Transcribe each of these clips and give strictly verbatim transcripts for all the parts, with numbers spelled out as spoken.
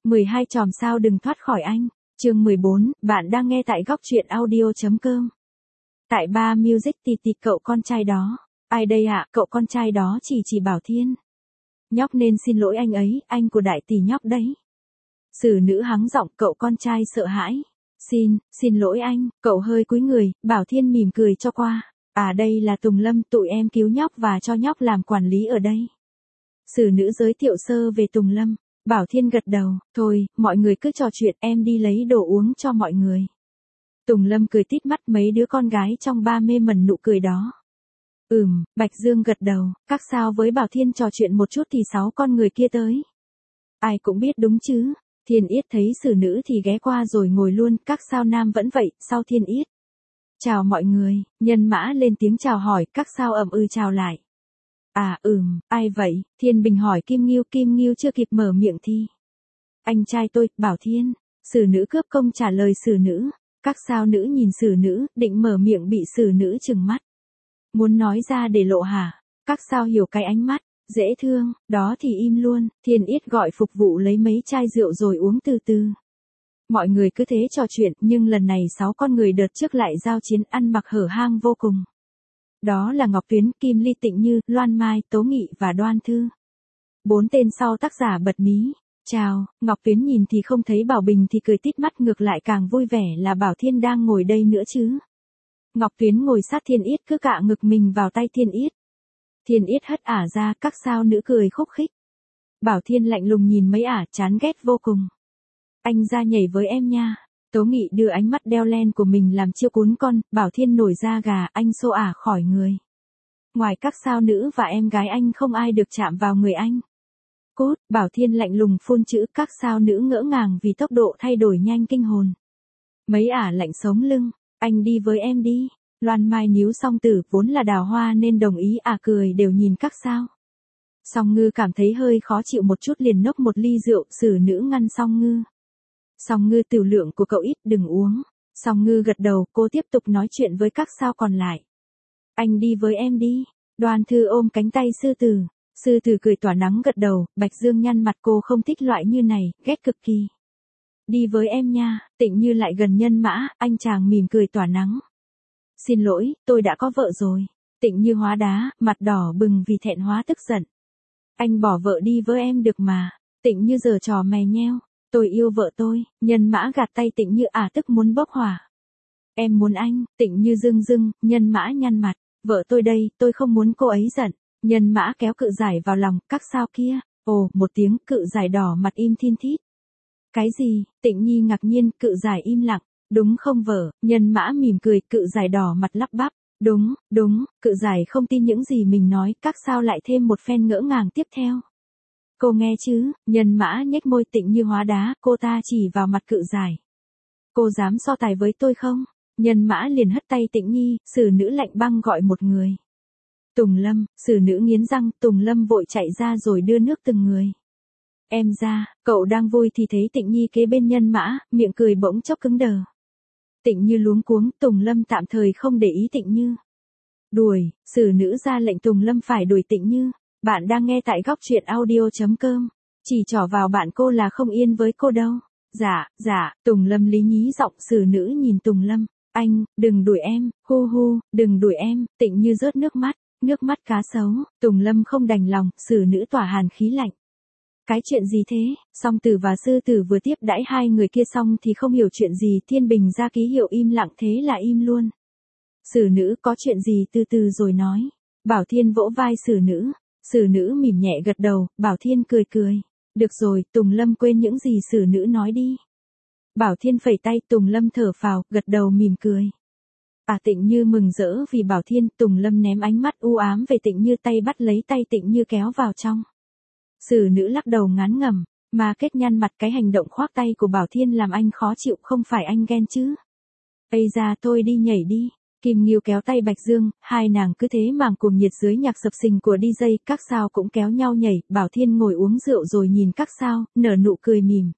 mười hai chòm sao đừng thoát khỏi anh. Chương mười bốn, bạn đang nghe tại góc truyện audio.com. Tại ba Music tì tì cậu con trai đó. Ai đây ạ? Cậu con trai đó chỉ chỉ Bảo Thiên. Nhóc nên xin lỗi anh ấy, anh của đại tỷ nhóc đấy. Sử nữ hắng giọng, cậu con trai sợ hãi. Xin, xin lỗi anh, cậu hơi cúi người, Bảo Thiên mỉm cười cho qua. À đây là Tùng Lâm, tụi em cứu nhóc và cho nhóc làm quản lý ở đây. Sử nữ giới thiệu sơ về Tùng Lâm. Bảo Thiên gật đầu, thôi, mọi người cứ trò chuyện, em đi lấy đồ uống cho mọi người. Tùng Lâm cười tít mắt, mấy đứa con gái trong ba mê mẩn nụ cười đó. Ừm, Bạch Dương gật đầu, các sao với Bảo Thiên trò chuyện một chút thì sáu con người kia tới. Ai cũng biết đúng chứ, Thiên Yết thấy Sử nữ thì ghé qua rồi ngồi luôn, các sao nam vẫn vậy, sau Thiên Yết. Chào mọi người, Nhân Mã lên tiếng chào hỏi, các sao ậm ừ chào lại. À ừm, ai vậy? Thiên Bình hỏi Kim Nghiêu, Kim Nghiêu chưa kịp mở miệng thì. Anh trai tôi, Bảo Thiên. Sử nữ cướp công trả lời Sử nữ. Các sao nữ nhìn Sử nữ, định mở miệng bị Sử nữ trừng mắt. Muốn nói ra để lộ hả? Các sao hiểu cái ánh mắt, dễ thương, đó thì im luôn. Thiên Yết gọi phục vụ lấy mấy chai rượu rồi uống từ từ. Mọi người cứ thế trò chuyện, nhưng lần này sáu con người đợt trước lại giao chiến, ăn mặc hở hang vô cùng. Đó là Ngọc Tuyến, Kim Ly, Tịnh Như, Loan Mai, Tố Nghị và Đoan Thư. Bốn tên sau tác giả bật mí. Chào, Ngọc Tuyến nhìn thì không thấy Bảo Bình thì cười tít mắt, ngược lại càng vui vẻ là Bảo Thiên đang ngồi đây nữa chứ. Ngọc Tuyến ngồi sát Thiên Yết cứ cạ ngực mình vào tay Thiên Yết. Thiên Yết hất ả ra, các sao nữ cười khúc khích. Bảo Thiên lạnh lùng nhìn mấy ả, chán ghét vô cùng. Anh ra nhảy với em nha. Tố Nghị đưa ánh mắt đeo len của mình làm chiêu cuốn con, Bảo Thiên nổi da gà, anh xô ả khỏi người. Ngoài các sao nữ và em gái anh không ai được chạm vào người anh. Cốt, Bảo Thiên lạnh lùng phun chữ, các sao nữ ngỡ ngàng vì tốc độ thay đổi nhanh kinh hồn. Mấy ả lạnh sống lưng, anh đi với em đi. Loan Mai níu Song Tử, vốn là đào hoa nên đồng ý, ả cười đều nhìn các sao. Song Ngư cảm thấy hơi khó chịu một chút liền nốc một ly rượu, Sử nữ ngăn Song Ngư. Song Ngư, tiểu lượng của cậu ít, đừng uống. Song Ngư gật đầu, cô tiếp tục nói chuyện với các sao còn lại. Anh đi với em đi. Đoan Thư ôm cánh tay Sư Tử. Sư Tử cười tỏa nắng gật đầu, Bạch Dương nhăn mặt, cô không thích loại như này, ghét cực kỳ. Đi với em nha. Tịnh Như lại gần Nhân Mã, anh chàng mỉm cười tỏa nắng. Xin lỗi, tôi đã có vợ rồi. Tịnh Như hóa đá, mặt đỏ bừng vì thẹn hóa tức giận. Anh bỏ vợ đi với em được mà. Tịnh Như giở trò mè nheo. Tôi yêu vợ tôi. Nhân Mã gạt tay Tịnh Như, ả tức muốn bốc hỏa. Em muốn anh. Tịnh Như rưng rưng, Nhân Mã nhăn mặt. Vợ tôi đây, tôi không muốn cô ấy giận. Nhân Mã kéo Cự Giải vào lòng, các sao kia. Ồ, một tiếng, Cự Giải đỏ mặt im thiên thít. Cái gì? Tịnh Nhi ngạc nhiên, Cự Giải im lặng. Đúng không vợ? Nhân Mã mỉm cười, Cự Giải đỏ mặt lắp bắp. Đúng, đúng, Cự Giải không tin những gì mình nói, các sao lại thêm một phen ngỡ ngàng tiếp theo. Cô nghe chứ? Nhân Mã nhếch môi, Tịnh Như hóa đá, cô ta chỉ vào mặt Cự Giải. Cô dám so tài với tôi không? Nhân Mã liền hất tay Tịnh Nhi, Sử nữ lạnh băng gọi một người. Tùng Lâm, Sử nữ nghiến răng, Tùng Lâm vội chạy ra rồi đưa nước từng người. Em ra, cậu đang vui thì thấy Tịnh Nhi kế bên Nhân Mã, miệng cười bỗng chốc cứng đờ. Tịnh Như luống cuống, Tùng Lâm tạm thời không để ý Tịnh Như. Đuổi, Sử nữ ra lệnh Tùng Lâm phải đuổi Tịnh Như. Bạn đang nghe tại góc truyện audio.com. Chỉ trỏ vào bạn cô là không yên với cô đâu. Dạ, dạ, Tùng Lâm lý nhí giọng. Sử nữ nhìn Tùng Lâm. Anh, đừng đuổi em, hu hu, đừng đuổi em. Tịnh Như rớt nước mắt, nước mắt cá sấu. Tùng Lâm không đành lòng, Sử nữ tỏa hàn khí lạnh. Cái chuyện gì thế? Song Tử và Sư Tử vừa tiếp đãi hai người kia xong thì không hiểu chuyện gì, Thiên Bình ra ký hiệu im lặng, thế là im luôn. Sử nữ, có chuyện gì từ từ rồi nói. Bảo Thiên vỗ vai Sử nữ. Sử nữ mỉm nhẹ gật đầu, Bảo Thiên cười cười. Được rồi, Tùng Lâm quên những gì Sử nữ nói đi. Bảo Thiên phẩy tay, Tùng Lâm thở phào, gật đầu mỉm cười. À, Tịnh Như mừng rỡ vì Bảo Thiên. Tùng Lâm ném ánh mắt u ám về Tịnh Như, tay bắt lấy tay Tịnh Như kéo vào trong. Sử nữ lắc đầu ngán ngẩm, mà kết nhăn mặt, cái hành động khoác tay của Bảo Thiên làm anh khó chịu, không phải anh ghen chứ. Ây ra, thôi đi nhảy đi. Kim Nghiêu kéo tay Bạch Dương, hai nàng cứ thế màng cuồng nhiệt dưới nhạc sập sình của đi jây, các sao cũng kéo nhau nhảy. Bảo Thiên ngồi uống rượu rồi nhìn các sao, nở nụ cười mỉm.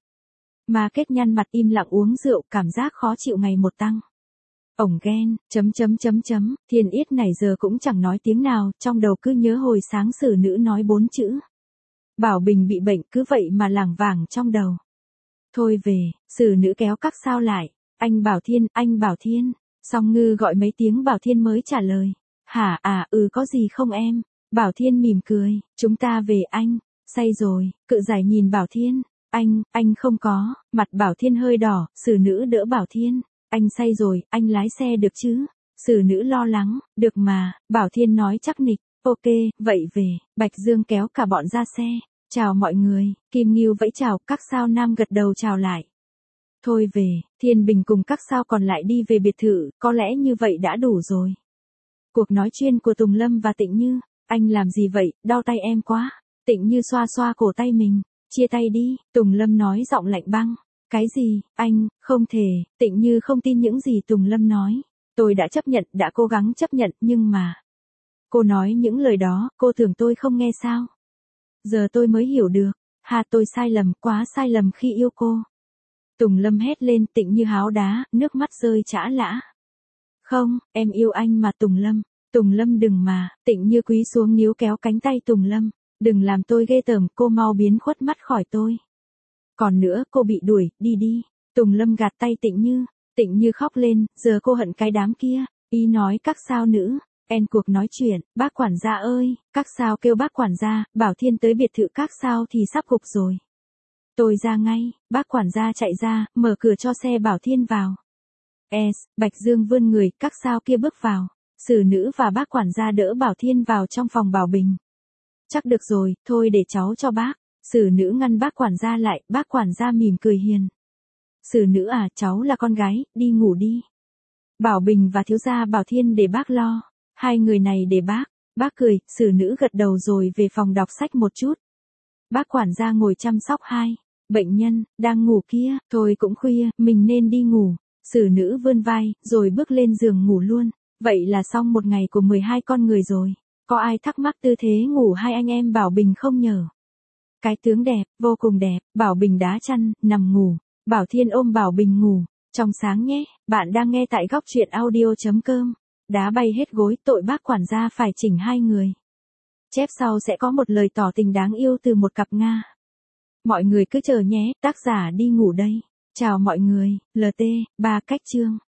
Mà kết nhăn mặt im lặng uống rượu, cảm giác khó chịu ngày một tăng. Ổng ghen, chấm chấm chấm chấm, Thiên Yết này giờ cũng chẳng nói tiếng nào, trong đầu cứ nhớ hồi sáng Sử nữ nói bốn chữ. Bảo Bình bị bệnh, cứ vậy mà lảng vảng trong đầu. Thôi về, xử nữ kéo các sao lại. Anh Bảo Thiên, anh Bảo Thiên. Song Ngư gọi mấy tiếng Bảo Thiên mới trả lời. Hả à, ừ có gì không em? Bảo Thiên mỉm cười, chúng ta về anh. Say rồi, cự giải nhìn Bảo Thiên. Anh, anh không có, mặt Bảo Thiên hơi đỏ, xử nữ đỡ Bảo Thiên. Anh say rồi, anh lái xe được chứ? Xử nữ lo lắng, được mà, Bảo Thiên nói chắc nịch. Ok, vậy về, Bạch Dương kéo cả bọn ra xe. Chào mọi người, Kim Ngưu vẫy chào, các sao nam gật đầu chào lại. Thôi về, Thiên Bình cùng các sao còn lại đi về biệt thự, có lẽ như vậy đã đủ rồi. Cuộc nói chuyện của Tùng Lâm và Tịnh Như, anh làm gì vậy, đau tay em quá. Tịnh Như xoa xoa cổ tay mình, chia tay đi, Tùng Lâm nói giọng lạnh băng. Cái gì, anh, không thể, Tịnh Như không tin những gì Tùng Lâm nói. Tôi đã chấp nhận, đã cố gắng chấp nhận, nhưng mà... Cô nói những lời đó, cô tưởng tôi không nghe sao? Giờ tôi mới hiểu được, hà tôi sai lầm, quá sai lầm khi yêu cô. Tùng Lâm hét lên, Tịnh Như háo đá, nước mắt rơi chã lã. Không, em yêu anh mà Tùng Lâm. Tùng Lâm đừng mà, Tịnh Như cúi xuống níu kéo cánh tay Tùng Lâm. Đừng làm tôi ghê tởm, cô mau biến khuất mắt khỏi tôi. Còn nữa, cô bị đuổi, đi đi. Tùng Lâm gạt tay Tịnh Như. Tịnh Như khóc lên, giờ cô hận cái đám kia. Ý nói các sao nữ. En cuộc nói chuyện, bác quản gia ơi, các sao kêu bác quản gia, Bảo Thiên tới biệt thự các sao thì sắp gục rồi. Tôi ra ngay, bác quản gia chạy ra, mở cửa cho xe Bảo Thiên vào. Es, Bạch Dương vươn người, các sao kia bước vào. Xử nữ và bác quản gia đỡ Bảo Thiên vào trong phòng Bảo Bình. Chắc được rồi, thôi để cháu cho bác. Xử nữ ngăn bác quản gia lại, bác quản gia mỉm cười hiền. Xử nữ à, cháu là con gái, đi ngủ đi. Bảo Bình và thiếu gia Bảo Thiên để bác lo. Hai người này để bác. Bác cười, xử nữ gật đầu rồi về phòng đọc sách một chút. Bác quản gia ngồi chăm sóc hai bệnh nhân, đang ngủ kia, thôi cũng khuya, mình nên đi ngủ. Xử nữ vươn vai, rồi bước lên giường ngủ luôn. Vậy là xong một ngày của mười hai con người rồi. Có ai thắc mắc tư thế ngủ hai anh em Bảo Bình không nhờ? Cái tướng đẹp, vô cùng đẹp, Bảo Bình đá chăn, nằm ngủ. Bảo Thiên ôm Bảo Bình ngủ. Trong sáng nhé, bạn đang nghe tại góc truyện audio chấm com. Đá bay hết gối, tội bác quản gia phải chỉnh hai người. Chép sau sẽ có một lời tỏ tình đáng yêu từ một cặp Nga. Mọi người cứ chờ nhé, tác giả đi ngủ đây. Chào mọi người, lờ tê, ba cách chương.